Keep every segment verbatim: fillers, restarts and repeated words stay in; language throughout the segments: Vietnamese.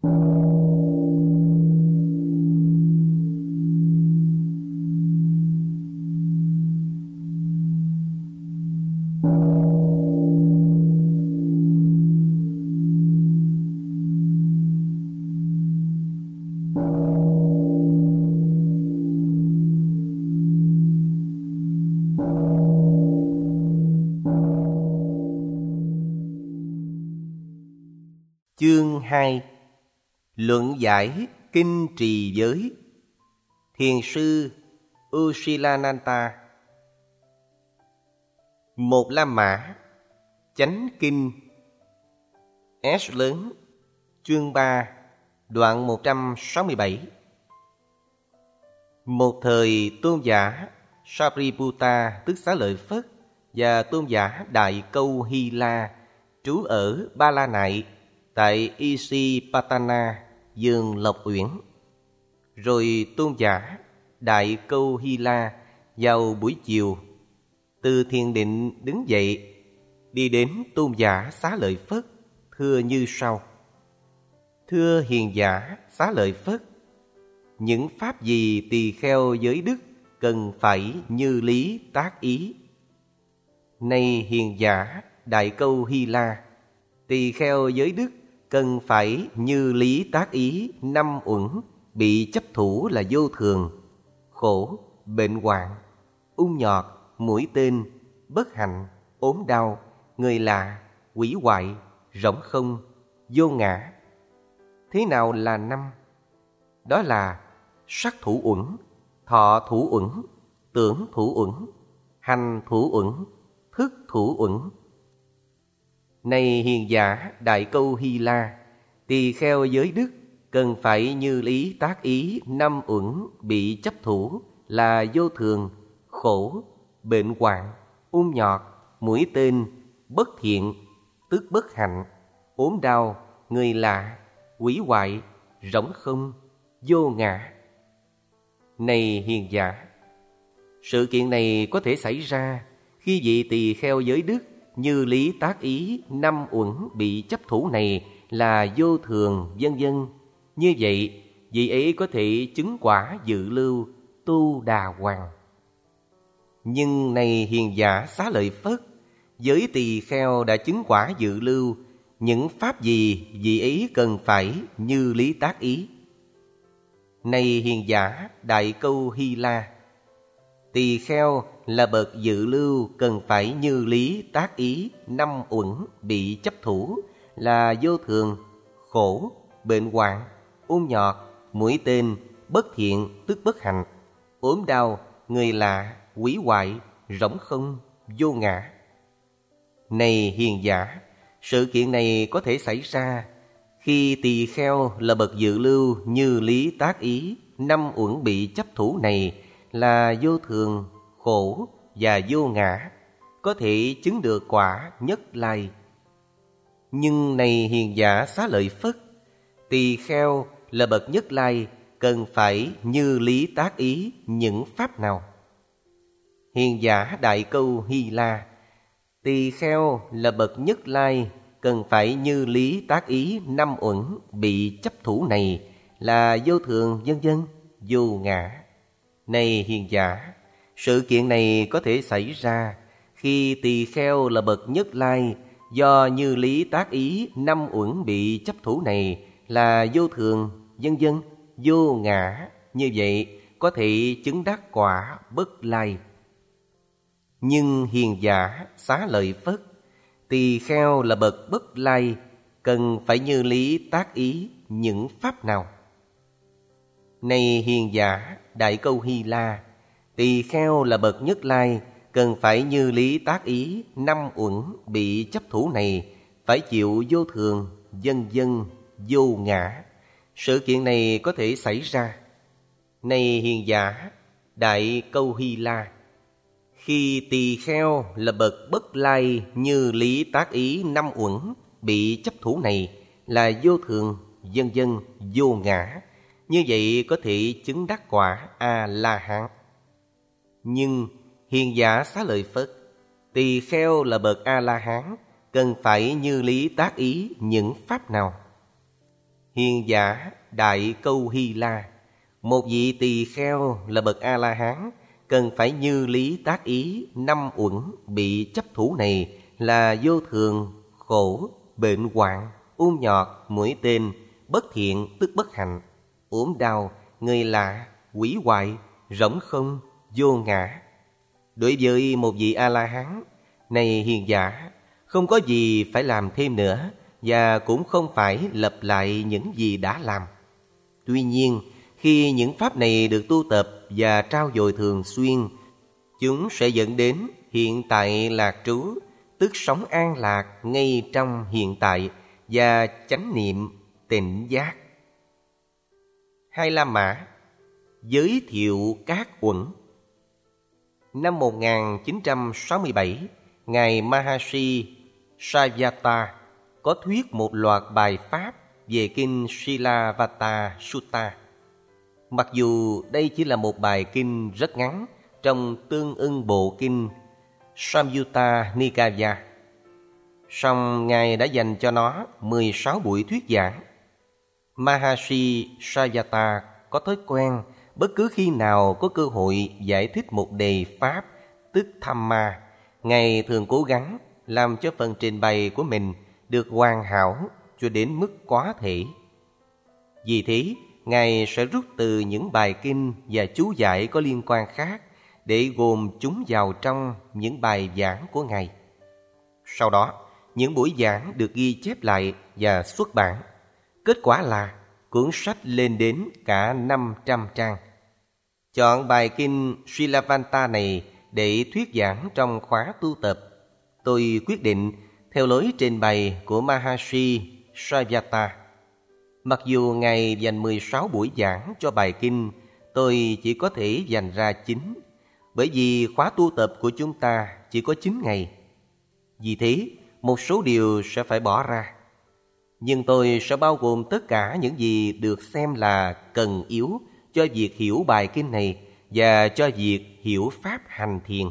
Chương hai. Luận giải Kinh Trì Giới. Thiền sư Usilananta. Một La Mã. Chánh Kinh. S lớn. Chương ba. Đoạn một trăm sáu mươi bảy. Một thời tôn giả Sariputta tức Xá Lợi Phất và tôn giả Đại Câu Hy La trú ở Ba La Nại tại Isipatana, vườn Lộc Uyển. Rồi tôn giả Đại Câu Hy La vào buổi chiều từ thiền định đứng dậy, đi đến tôn giả Xá Lợi Phất, thưa như sau: Thưa hiền giả Xá Lợi Phất, những pháp gì tỳ kheo giới đức cần phải như lý tác ý. Này hiền giả Đại Câu Hy La, tỳ kheo giới đức cần phải như lý tác ý năm uẩn bị chấp thủ là vô thường, khổ, bệnh hoạn, ung nhọt, mũi tên, bất hạnh, ốm đau, người lạ, quỷ hoại, rỗng không, vô ngã. Thế nào là năm? Đó là sắc thủ uẩn, thọ thủ uẩn, tưởng thủ uẩn, hành thủ uẩn, thức thủ uẩn. Này hiền giả Đại Câu Hy La, tỳ kheo giới đức cần phải như lý tác ý năm uẩn bị chấp thủ là vô thường, khổ, bệnh hoạn, ung nhọt, mũi tên, bất thiện, tức bất hạnh, ốm đau, người lạ, quỷ hoại, rỗng không, vô ngã. Này hiền giả, sự kiện này có thể xảy ra khi vị tỳ kheo giới đức như lý tác ý năm uẩn bị chấp thủ này là vô thường, vân vân. Như vậy, vị ấy có thể chứng quả dự lưu, tu đà hoàng. Nhưng này hiền giả Xá Lợi Phất, với tỳ kheo đã chứng quả dự lưu, những pháp gì vị ấy cần phải như lý tác ý? Này hiền giả Đại Câu Hy La, tỳ kheo là bậc dự lưu cần phải như lý tác ý năm uẩn bị chấp thủ là vô thường, khổ, bệnh hoạn, ung nhọt, mũi tên, bất thiện tức bất hạnh, ốm đau, người lạ, quỷ hoại, rỗng không, vô ngã. Này hiền giả, sự kiện này có thể xảy ra khi tỳ kheo là bậc dự lưu như lý tác ý năm uẩn bị chấp thủ này là vô thường, khổ và vô ngã, có thể chứng được quả Nhất Lai. Nhưng này hiền giả Xá Lợi Phất, tỳ kheo là bậc Nhất Lai cần phải như lý tác ý những pháp nào? Hiền giả Đại Câu Hy La, tỳ kheo là bậc Nhất Lai cần phải như lý tác ý năm uẩn bị chấp thủ này là vô thường, vân vân, vô ngã. Này hiền giả, sự kiện này có thể xảy ra khi tỳ kheo là bậc Nhất Lai do như lý tác ý năm uẩn bị chấp thủ này là vô thường, vân vân, vô ngã. Như vậy có thể chứng đắc quả Bất Lai. Nhưng hiền giả Xá Lợi Phất, tỳ kheo là bậc Bất Lai cần phải như lý tác ý những pháp nào? Này hiền giả Đại Câu Hy La, tỳ kheo là bậc Nhất Lai cần phải như lý tác ý năm uẩn bị chấp thủ này phải chịu vô thường, vân vân, vô ngã. Sự kiện này có thể xảy ra. Này hiền giả Đại Câu Hy La, khi tỳ kheo là bậc Bất Lai như lý tác ý năm uẩn bị chấp thủ này là vô thường, vân vân, vô ngã, như vậy có thể chứng đắc quả A-la-hán. Nhưng hiền giả Xá Lợi Phất, tỳ kheo là bậc A-la-hán cần phải như lý tác ý những pháp nào? Hiền giả Đại Câu Hy La, một vị tỳ kheo là bậc A-la-hán, cần phải như lý tác ý năm uẩn bị chấp thủ này là vô thường, khổ, bệnh hoạn, ung nhọt, mũi tên, bất thiện tức bất hạnh, ốm đau, người lạ, hủy hoại, rỗng không, vô ngã. Đối với một vị A-la-hán, này hiền giả, không có gì phải làm thêm nữa, và cũng không phải lặp lại những gì đã làm. Tuy nhiên, khi những pháp này được tu tập và trau dồi thường xuyên, chúng sẽ dẫn đến hiện tại lạc trú, tức sống an lạc ngay trong hiện tại và chánh niệm tỉnh giác. Hai La Mã giới thiệu các uẩn. Năm một nghìn chín trăm sáu mươi bảy, Ngài Maharishi Sayadatta có thuyết một loạt bài pháp về kinh Silavata Sutta. Mặc dù đây chỉ là một bài kinh rất ngắn trong tương ưng bộ kinh Samyutta Nikaya, song Ngài đã dành cho nó mười sáu buổi thuyết giảng. Maharishi Sayadatta có thói quen bất cứ khi nào có cơ hội giải thích một đề pháp, tức Dhamma, Ngài thường cố gắng làm cho phần trình bày của mình được hoàn hảo cho đến mức quá thể. Vì thế, Ngài sẽ rút từ những bài kinh và chú giải có liên quan khác để gồm chúng vào trong những bài giảng của Ngài. Sau đó, những buổi giảng được ghi chép lại và xuất bản. Kết quả là cuốn sách lên đến cả năm trăm trang. Chọn bài kinh Silavata này để thuyết giảng trong khóa tu tập, tôi quyết định theo lối trình bày của Maharishi Sayadatta. Mặc dù Ngài dành mười sáu buổi giảng cho bài kinh, tôi chỉ có thể dành ra chín, bởi vì khóa tu tập của chúng ta chỉ có chín ngày. Vì thế, một số điều sẽ phải bỏ ra. Nhưng tôi sẽ bao gồm tất cả những gì được xem là cần yếu cho việc hiểu bài kinh này và cho việc hiểu pháp hành thiền.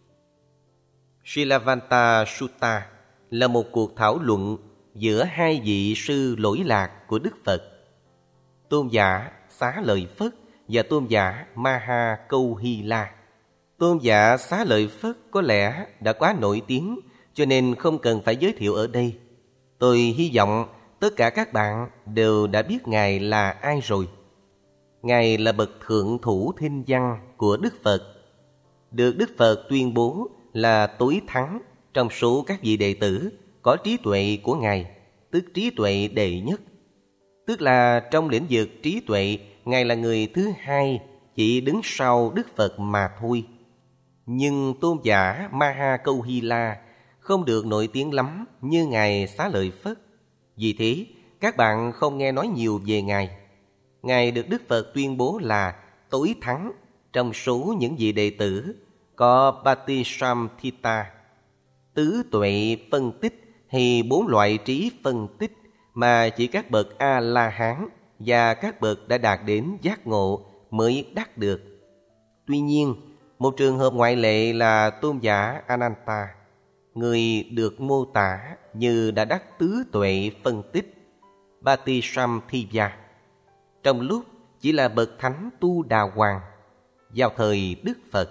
Silavata Sutta là một cuộc thảo luận giữa hai vị sư lỗi lạc của Đức Phật, tôn giả Xá Lợi Phất và tôn giả Maha Câu Hy La. Tôn giả Xá Lợi Phất có lẽ đã quá nổi tiếng, cho nên không cần phải giới thiệu ở đây. Tôi hy vọng tất cả các bạn đều đã biết Ngài là ai rồi. Ngài là bậc thượng thủ thinh văn của Đức Phật, được Đức Phật tuyên bố là tối thắng trong số các vị đệ tử có trí tuệ của Ngài, tức trí tuệ đệ nhất. Tức là trong lĩnh vực trí tuệ, Ngài là người thứ hai, chỉ đứng sau Đức Phật mà thôi. Nhưng tôn giả Maha Câu Hy La không được nổi tiếng lắm như Ngài Xá Lợi Phất. Vì thế, các bạn không nghe nói nhiều về Ngài. Ngài được Đức Phật tuyên bố là tối thắng trong số những vị đệ tử có Patisamhita, tứ tuệ phân tích hay bốn loại trí phân tích mà chỉ các bậc A-la-hán và các bậc đã đạt đến giác ngộ mới đắc được. Tuy nhiên, một trường hợp ngoại lệ là tôn giả Ananta, người được mô tả như đã đắc tứ tuệ phân tích Patisamhita, trong lúc chỉ là bậc thánh Tu Đà Hoàng vào thời Đức Phật.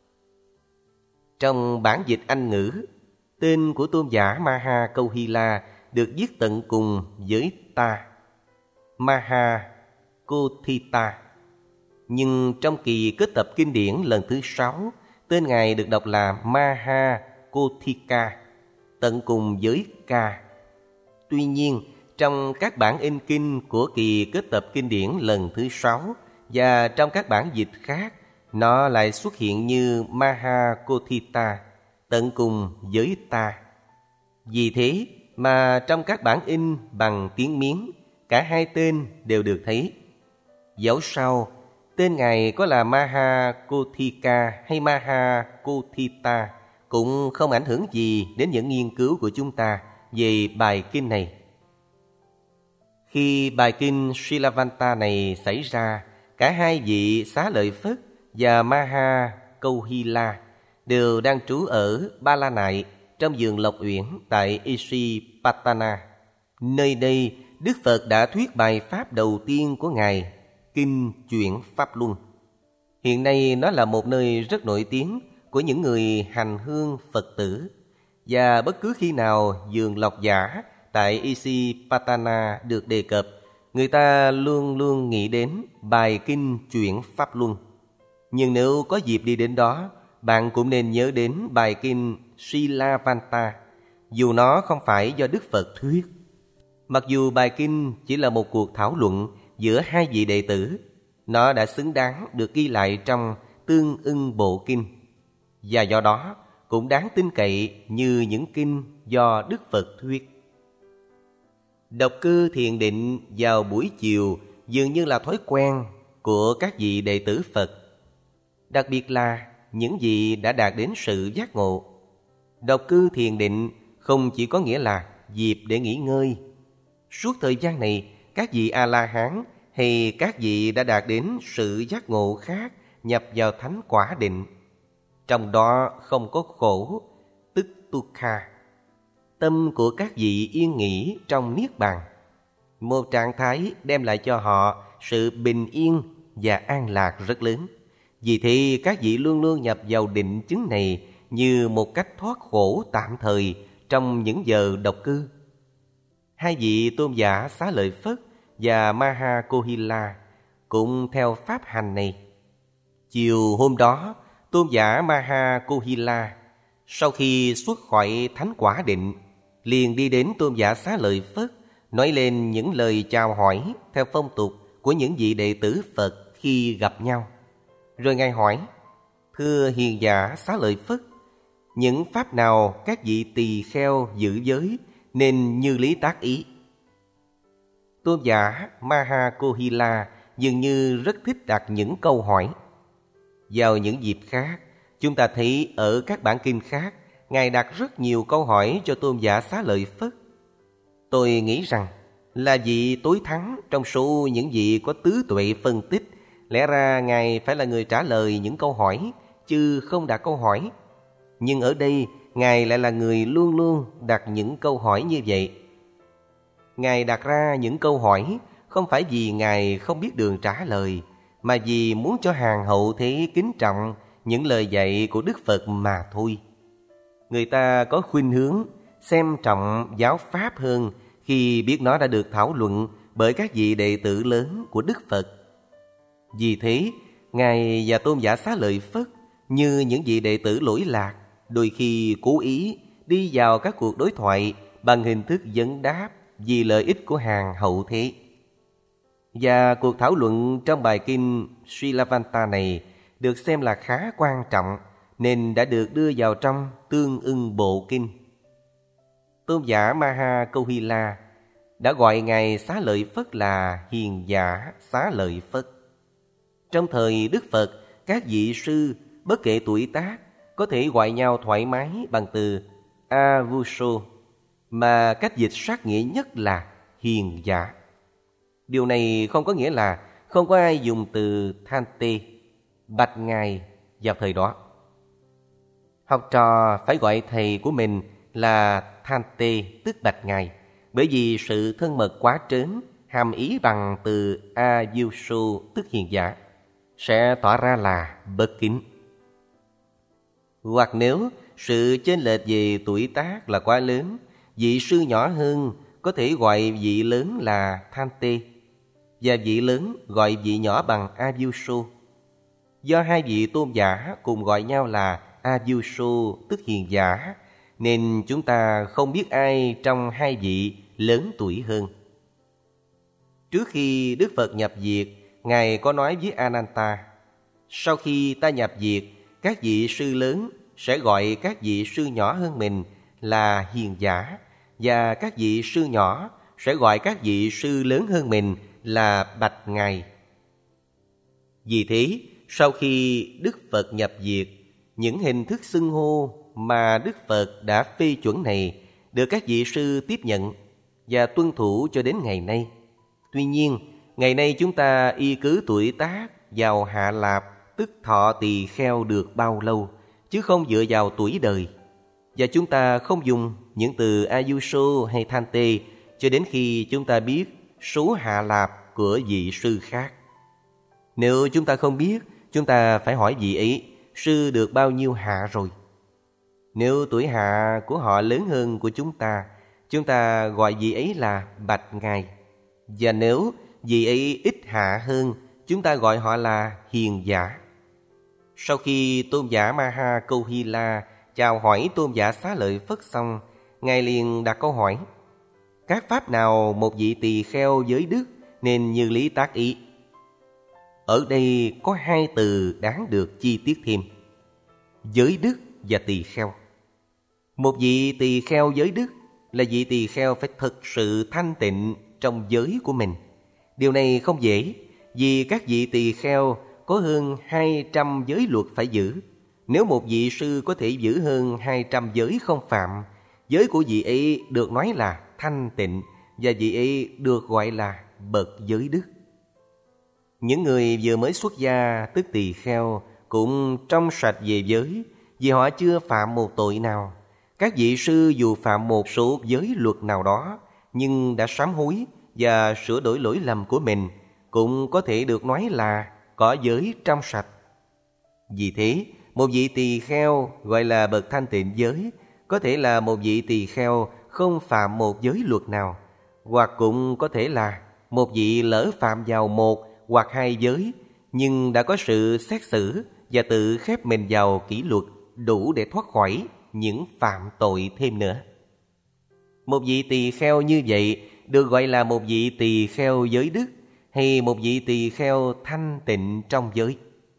Trong bản dịch Anh ngữ, tên của tôn giả Maha Câu Hy La được viết tận cùng với ta, Maha Kothita. Nhưng trong kỳ kết tập kinh điển lần thứ sáu, tên Ngài được đọc là Maha Kothika, tận cùng với Ca. Tuy nhiên, trong các bản in kinh của kỳ kết tập kinh điển lần thứ sáu và trong các bản dịch khác, nó lại xuất hiện như Maha Kothita, tận cùng với ta. Vì thế mà trong các bản in bằng tiếng Miến, cả hai tên đều được thấy. Dẫu sao, tên Ngài có là Maha Kothika hay Maha Kothita cũng không ảnh hưởng gì đến những nghiên cứu của chúng ta về bài kinh này. Khi bài kinh Silavata này xảy ra, cả hai vị Xá Lợi Phất và Maha Câu Hy La đều đang trú ở Ba La Nại trong vườn Lộc Uyển tại Isipatana. Nơi đây Đức Phật đã thuyết bài pháp đầu tiên của Ngài, Kinh Chuyển Pháp Luân. Hiện nay nó là một nơi rất nổi tiếng của những người hành hương Phật tử. Và bất cứ khi nào vườn lộc giả tại Isipatana được đề cập, người ta luôn luôn nghĩ đến bài Kinh Chuyển Pháp Luân. Nhưng nếu có dịp đi đến đó, bạn cũng nên nhớ đến bài Kinh Silavanta, dù nó không phải do Đức Phật thuyết. Mặc dù bài kinh chỉ là một cuộc thảo luận giữa hai vị đệ tử, nó đã xứng đáng được ghi lại trong Tương Ưng Bộ Kinh, và do đó cũng đáng tin cậy như những kinh do Đức Phật thuyết. Độc cư thiền định vào buổi chiều dường như là thói quen của các vị đệ tử Phật, đặc biệt là những vị đã đạt đến sự giác ngộ. Độc cư thiền định không chỉ có nghĩa là dịp để nghỉ ngơi. Suốt thời gian này, các vị A-la-hán hay các vị đã đạt đến sự giác ngộ khác nhập vào thánh quả định. Trong đó không có khổ, tức Tukha. Tâm của các vị yên nghỉ trong Niết Bàn, một trạng thái đem lại cho họ sự bình yên và an lạc rất lớn. Vì thế các vị luôn luôn nhập vào định chứng này như một cách thoát khổ tạm thời trong những giờ độc cư. Hai vị tôn giả Xá Lợi Phất và Maha Kohila cũng theo pháp hành này. Chiều hôm đó, tôn giả Maha Kohila sau khi xuất khỏi thánh quả định liền đi đến tôn giả Xá Lợi Phất, nói lên những lời chào hỏi theo phong tục của những vị đệ tử Phật khi gặp nhau. Rồi Ngài hỏi: Thưa hiền giả Xá Lợi Phất, những pháp nào các vị tỳ kheo giữ giới nên như lý tác ý? Tôn giả Maha Kohila dường như rất thích đặt những câu hỏi. Vào những dịp khác, chúng ta thấy ở các bản kinh khác, Ngài đặt rất nhiều câu hỏi cho tôn giả Xá Lợi Phất. Tôi nghĩ rằng là vị tối thắng trong số những vị có tứ tuệ phân tích, lẽ ra Ngài phải là người trả lời những câu hỏi, chứ không đặt câu hỏi. Nhưng ở đây, Ngài lại là người luôn luôn đặt những câu hỏi như vậy. Ngài đặt ra những câu hỏi không phải vì Ngài không biết đường trả lời, mà vì muốn cho hàng hậu thấy kính trọng những lời dạy của Đức Phật mà thôi. Người ta có khuynh hướng xem trọng giáo pháp hơn khi biết nó đã được thảo luận bởi các vị đệ tử lớn của Đức Phật. Vì thế, Ngài và tôn giả Xá Lợi Phất như những vị đệ tử lỗi lạc, đôi khi cố ý đi vào các cuộc đối thoại bằng hình thức vấn đáp vì lợi ích của hàng hậu thế. Và cuộc thảo luận trong bài kinh Silavanta này được xem là khá quan trọng nên đã được đưa vào trong Tương Ưng Bộ Kinh. Tôn giả Maha Kohila đã gọi Ngài Xá Lợi Phất là hiền giả Xá Lợi Phất. Trong thời Đức Phật, các vị sư bất kể tuổi tác có thể gọi nhau thoải mái bằng từ Avuso, mà cách dịch sát nghĩa nhất là hiền giả. Điều này không có nghĩa là không có ai dùng từ Thante, bạch ngài vào thời đó. Học trò phải gọi thầy của mình là Thante, tức bạch ngài, bởi vì sự thân mật quá trớn hàm ý bằng từ Avuso, tức hiền giả, sẽ tỏ ra là bất kính. Hoặc nếu sự chênh lệch về tuổi tác là quá lớn, vị sư nhỏ hơn có thể gọi vị lớn là Thante, và vị lớn gọi vị nhỏ bằng Avuso. Do hai vị tôn giả cùng gọi nhau là Avuso, tức hiền giả, nên chúng ta không biết ai trong hai vị lớn tuổi hơn. Trước khi Đức Phật nhập diệt, Ngài có nói với Ananta: Sau khi ta nhập diệt, các vị sư lớn sẽ gọi các vị sư nhỏ hơn mình là hiền giả, và các vị sư nhỏ sẽ gọi các vị sư lớn hơn mình là bạch ngài. Vì thế, sau khi Đức Phật nhập diệt, những hình thức xưng hô mà Đức Phật đã phê chuẩn này được các vị sư tiếp nhận và tuân thủ cho đến ngày nay. Tuy nhiên, ngày nay chúng ta y cứ tuổi tác vào hạ lạp, tức thọ tỳ kheo được bao lâu, chứ không dựa vào tuổi đời. Và chúng ta không dùng những từ Avuso hay Thante cho đến khi chúng ta biết số hạ lạp của vị sư khác. Nếu chúng ta không biết, chúng ta phải hỏi vị ấy sư được bao nhiêu hạ rồi. Nếu tuổi hạ của họ lớn hơn của chúng ta, chúng ta gọi vị ấy là bạch ngài. Và nếu vị ấy ít hạ hơn, chúng ta gọi họ là hiền giả. Sau khi tôn giả Maha Câu Hy La chào hỏi tôn giả Xá Lợi Phất xong, ngài liền đặt câu hỏi: các pháp nào một vị tỳ kheo giới đức nên như lý tác ý? Ở đây có hai từ đáng được chi tiết thêm: giới đức và tỳ kheo. Một vị tỳ kheo giới đức là vị tỳ kheo phải thực sự thanh tịnh trong giới của mình. Điều này không dễ, vì các vị tỳ kheo có hơn hai trăm giới luật phải giữ. Nếu một vị sư có thể giữ hơn hai trăm giới không phạm, giới của vị ấy được nói là thanh tịnh và vị ấy được gọi là bậc giới đức. Những người vừa mới xuất gia tức tỳ kheo cũng trong sạch về giới, vì họ chưa phạm một tội nào. Các vị sư dù phạm một số giới luật nào đó, nhưng đã sám hối và sửa đổi lỗi lầm của mình, cũng có thể được nói là có giới trong sạch. Vì thế, một vị tỳ kheo gọi là bậc thanh tịnh giới có thể là một vị tỳ kheo không phạm một giới luật nào, hoặc cũng có thể là một vị lỡ phạm vào một hoặc hai giới, nhưng đã có sự xét xử và tự khép mình vào kỷ luật đủ để thoát khỏi những phạm tội thêm nữa. Một vị tỳ kheo như vậy được gọi là một vị tỳ kheo giới đức hay một vị tỳ kheo thanh tịnh trong giới.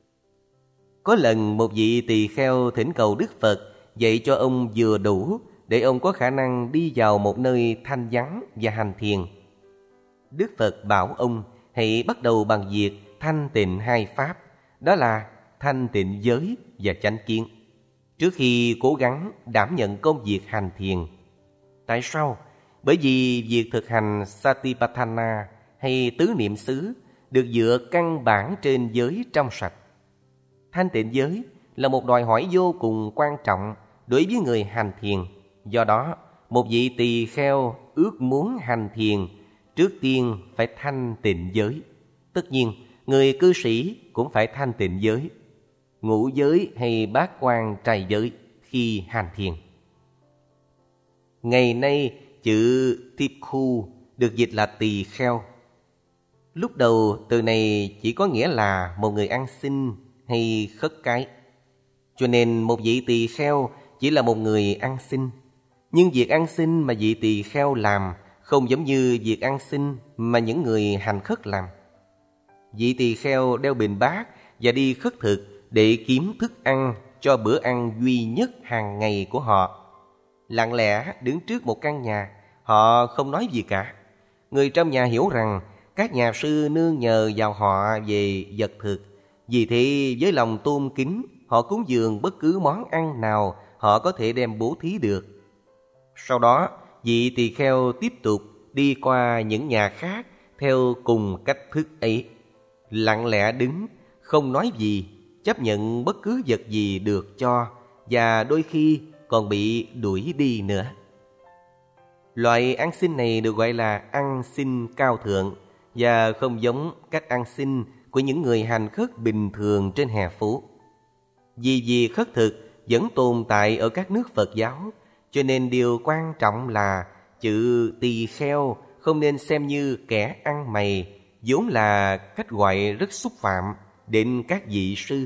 Có lần một vị tỳ kheo thỉnh cầu Đức Phật dạy cho ông vừa đủ để ông có khả năng đi vào một nơi thanh vắng và hành thiền. Đức Phật bảo ông hãy bắt đầu bằng việc thanh tịnh hai pháp, đó là thanh tịnh giới và chánh kiến, trước khi cố gắng đảm nhận công việc hành thiền. Tại sao? Bởi vì việc thực hành Satipatthana hay tứ niệm xứ được dựa căn bản trên giới trong sạch. Thanh tịnh giới là một đòi hỏi vô cùng quan trọng đối với người hành thiền. Do đó, một vị tỳ kheo ước muốn hành thiền trước tiên phải thanh tịnh giới. Tất nhiên, người cư sĩ cũng phải thanh tịnh giới, ngũ giới hay bát quan trai giới khi hành thiền. Ngày nay, chữ Thikkhu được dịch là tỳ kheo. Lúc đầu, từ này chỉ có nghĩa là một người ăn xin hay khất cái. Cho nên một vị tỳ kheo chỉ là một người ăn xin. Nhưng việc ăn xin mà vị tỳ kheo làm không giống như việc ăn xin mà những người hành khất làm. Vị tỳ kheo đeo bình bát và đi khất thực để kiếm thức ăn cho bữa ăn duy nhất hàng ngày của họ. Lặng lẽ đứng trước một căn nhà, họ không nói gì cả. Người trong nhà hiểu rằng các nhà sư nương nhờ vào họ về vật thực. Vì thế với lòng tôn kính, họ cúng dường bất cứ món ăn nào họ có thể đem bố thí được. Sau đó, vị tỳ kheo tiếp tục đi qua những nhà khác theo cùng cách thức ấy. Lặng lẽ đứng, không nói gì, chấp nhận bất cứ vật gì được cho, và đôi khi còn bị đuổi đi nữa. Loại ăn xin này được gọi là ăn xin cao thượng và không giống cách ăn xin của những người hành khất bình thường trên hè phố. Vì việc khất thực vẫn tồn tại ở các nước Phật giáo, cho nên điều quan trọng là chữ tỳ kheo không nên xem như kẻ ăn mày, vốn là cách gọi rất xúc phạm đến các vị sư.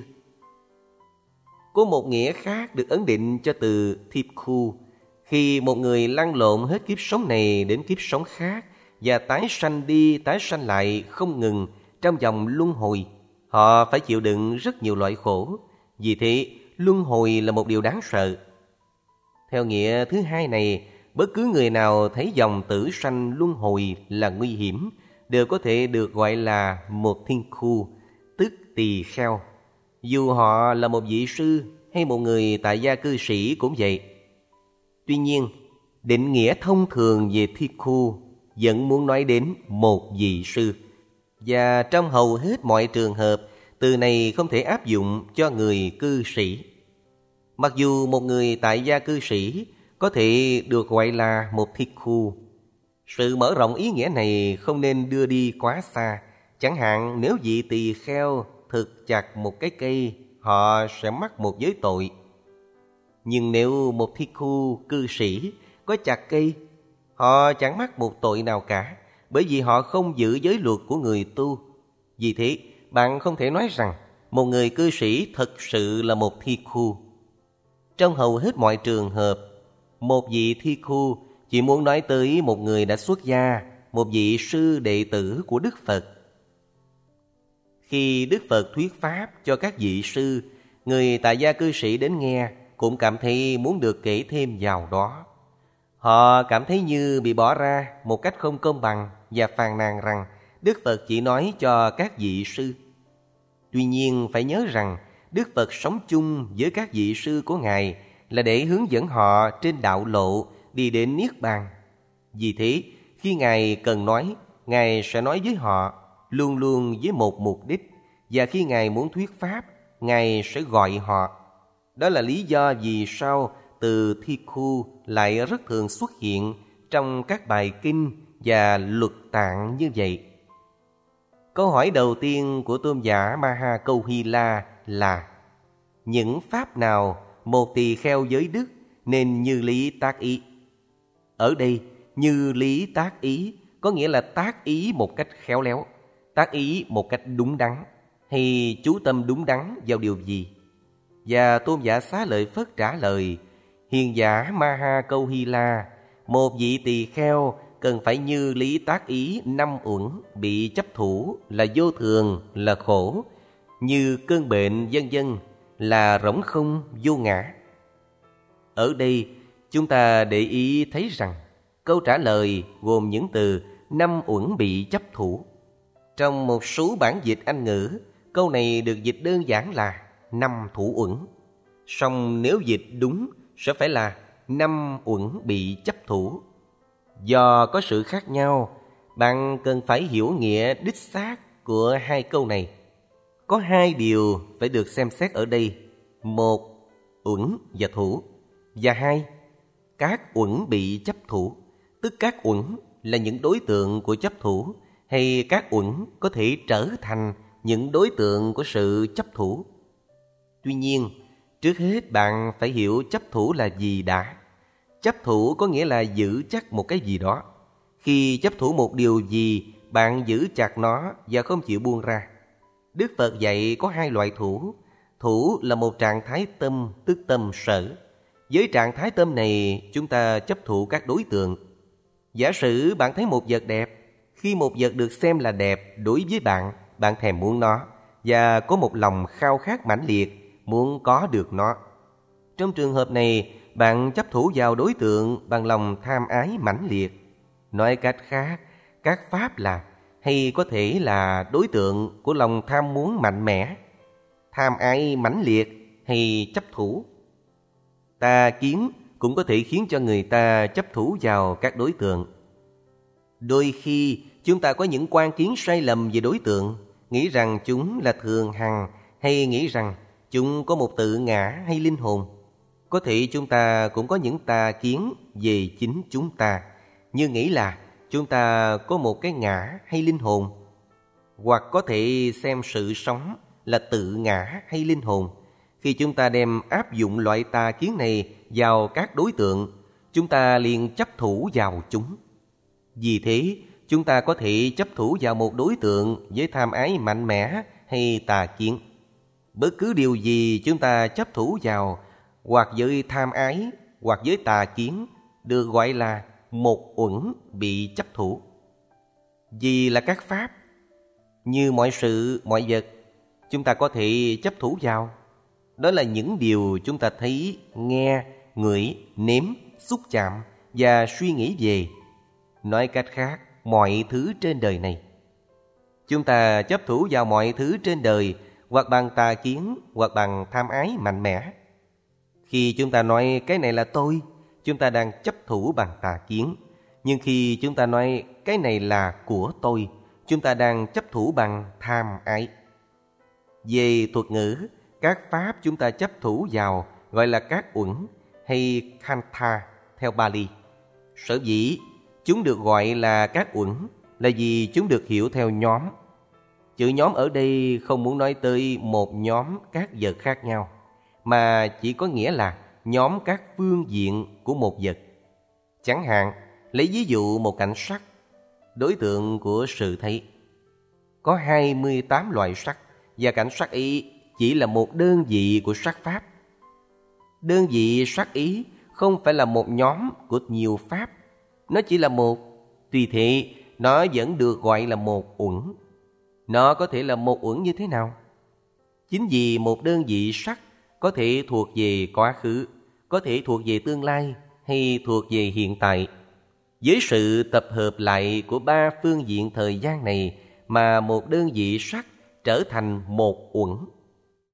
Có một nghĩa khác được ấn định cho từ Thikkhu. Khi một người lăn lộn hết kiếp sống này đến kiếp sống khác và tái sanh đi tái sanh lại không ngừng trong vòng luân hồi, họ phải chịu đựng rất nhiều loại khổ. Vì thế, luân hồi là một điều đáng sợ. Theo nghĩa thứ hai này, bất cứ người nào thấy dòng tử sanh luân hồi là nguy hiểm đều có thể được gọi là một thiên khu, tức tỳ kheo. Dù họ là một vị sư hay một người tại gia cư sĩ cũng vậy. Tuy nhiên, định nghĩa thông thường về Thikkhu vẫn muốn nói đến một vị sư. Và trong hầu hết mọi trường hợp, từ này không thể áp dụng cho người cư sĩ. Mặc dù một người tại gia cư sĩ có thể được gọi là một Thikkhu, Sự mở rộng ý nghĩa này không nên đưa đi quá xa. Chẳng hạn nếu vị tỳ kheo thực chặt một cái cây, họ sẽ mắc một giới tội. Nhưng nếu một thi khu cư sĩ có chặt cây, họ chẳng mắc một tội nào cả, bởi vì họ không giữ giới luật của người tu. Vì thế, bạn không thể nói rằng một người cư sĩ thực sự là một thi khu. Trong hầu hết mọi trường hợp, một vị thi khu chỉ muốn nói tới một người đã xuất gia, một vị sư đệ tử của Đức Phật. Khi Đức Phật thuyết pháp cho các vị sư, người tại gia cư sĩ đến nghe cũng cảm thấy muốn được kể thêm vào đó. Họ cảm thấy như bị bỏ ra một cách không công bằng và phàn nàn rằng Đức Phật chỉ nói cho các vị sư. Tuy nhiên phải nhớ rằng Đức Phật sống chung với các vị sư của Ngài là để hướng dẫn họ trên đạo lộ đi đến Niết Bàn. Vì thế, khi Ngài cần nói, Ngài sẽ nói với họ, luôn luôn với một mục đích. Và khi Ngài muốn thuyết pháp, Ngài sẽ gọi họ. Đó là lý do vì sao từ thi khu lại rất thường xuất hiện trong các bài kinh và luật tạng như vậy. Câu hỏi đầu tiên của tôn giả Maha Câu Hy La là: những pháp nào một tỳ kheo giới đức nên như lý tác ý? Ở đây, như lý tác ý có nghĩa là tác ý một cách khéo léo, tác ý một cách đúng đắn, hay chú tâm đúng đắn vào điều gì? Và tôn giả Xá Lợi Phất trả lời: hiền giả Maha Câu Hy La, một vị tỳ kheo cần phải như lý tác ý năm uẩn bị chấp thủ là vô thường, là khổ, như cơn bệnh vân vân, là rỗng không vô ngã. Ở đây chúng ta để ý thấy rằng câu trả lời gồm những từ năm uẩn bị chấp thủ. Trong một số bản dịch Anh ngữ, câu này được dịch đơn giản là năm thủ uẩn. Song nếu dịch đúng sẽ phải là năm uẩn bị chấp thủ. Do có sự khác nhau, bạn cần phải hiểu nghĩa đích xác của hai câu này. Có hai điều phải được xem xét ở đây: một, uẩn và thủ; và hai, các uẩn bị chấp thủ. Tức các uẩn là những đối tượng của chấp thủ, hay các uẩn có thể trở thành những đối tượng của sự chấp thủ. Tuy nhiên, trước hết bạn phải hiểu chấp thủ là gì đã. Chấp thủ có nghĩa là giữ chắc một cái gì đó. Khi chấp thủ một điều gì, bạn giữ chặt nó và không chịu buông ra. Đức Phật dạy có hai loại thủ. Thủ là một trạng thái tâm, tức tâm sở. Với trạng thái tâm này, chúng ta chấp thủ các đối tượng. Giả sử bạn thấy một vật đẹp. Khi một vật được xem là đẹp đối với bạn, bạn thèm muốn nó và có một lòng khao khát mãnh liệt muốn có được nó. Trong trường hợp này, bạn chấp thủ vào đối tượng bằng lòng tham ái mãnh liệt. Nói cách khác, các pháp là hay có thể là đối tượng của lòng tham muốn mạnh mẽ, tham ái mãnh liệt hay chấp thủ. Tà kiến cũng có thể khiến cho người ta chấp thủ vào các đối tượng. Đôi khi chúng ta có những quan kiến sai lầm về đối tượng, nghĩ rằng chúng là thường hằng, hay nghĩ rằng chúng có một tự ngã hay linh hồn. Có thể chúng ta cũng có những tà kiến về chính chúng ta, như nghĩ là chúng ta có một cái ngã hay linh hồn. Hoặc có thể xem sự sống là tự ngã hay linh hồn. Khi chúng ta đem áp dụng loại tà kiến này vào các đối tượng, chúng ta liền chấp thủ vào chúng. Vì thế, chúng ta có thể chấp thủ vào một đối tượng với tham ái mạnh mẽ hay tà kiến. Bất cứ điều gì chúng ta chấp thủ vào, hoặc với tham ái, hoặc với tà kiến, được gọi là một uẩn bị chấp thủ. Vì là các pháp, như mọi sự, mọi vật, chúng ta có thể chấp thủ vào. Đó là những điều chúng ta thấy, nghe, ngửi, nếm, xúc chạm và suy nghĩ về. Nói cách khác, mọi thứ trên đời này. Chúng ta chấp thủ vào mọi thứ trên đời, hoặc bằng tà kiến, hoặc bằng tham ái mạnh mẽ. Khi chúng ta nói cái này là tôi, chúng ta đang chấp thủ bằng tà kiến. Nhưng khi chúng ta nói cái này là của tôi, chúng ta đang chấp thủ bằng tham ái. Về thuật ngữ, các pháp chúng ta chấp thủ vào gọi là các uẩn hay kantha theo Bali. Sở dĩ Chúng được gọi là các uẩn là vì chúng được hiểu theo nhóm. Chữ nhóm ở đây không muốn nói tới một nhóm các vật khác nhau, mà chỉ có nghĩa là nhóm các phương diện của một vật. Chẳng hạn, lấy ví dụ một cảnh sắc, đối tượng của sự thấy. Có hai mươi tám loại sắc, và cảnh sắc ý chỉ là một đơn vị của sắc pháp. Đơn vị sắc ý không phải là một nhóm của nhiều pháp, nó chỉ là một. Tuy thế, nó vẫn được gọi là một uẩn. Nó có thể là một uẩn như thế nào? Chính vì một đơn vị sắc có thể thuộc về quá khứ, có thể thuộc về tương lai, hay thuộc về hiện tại. Với sự tập hợp lại của ba phương diện thời gian này mà một đơn vị sắc trở thành một uẩn.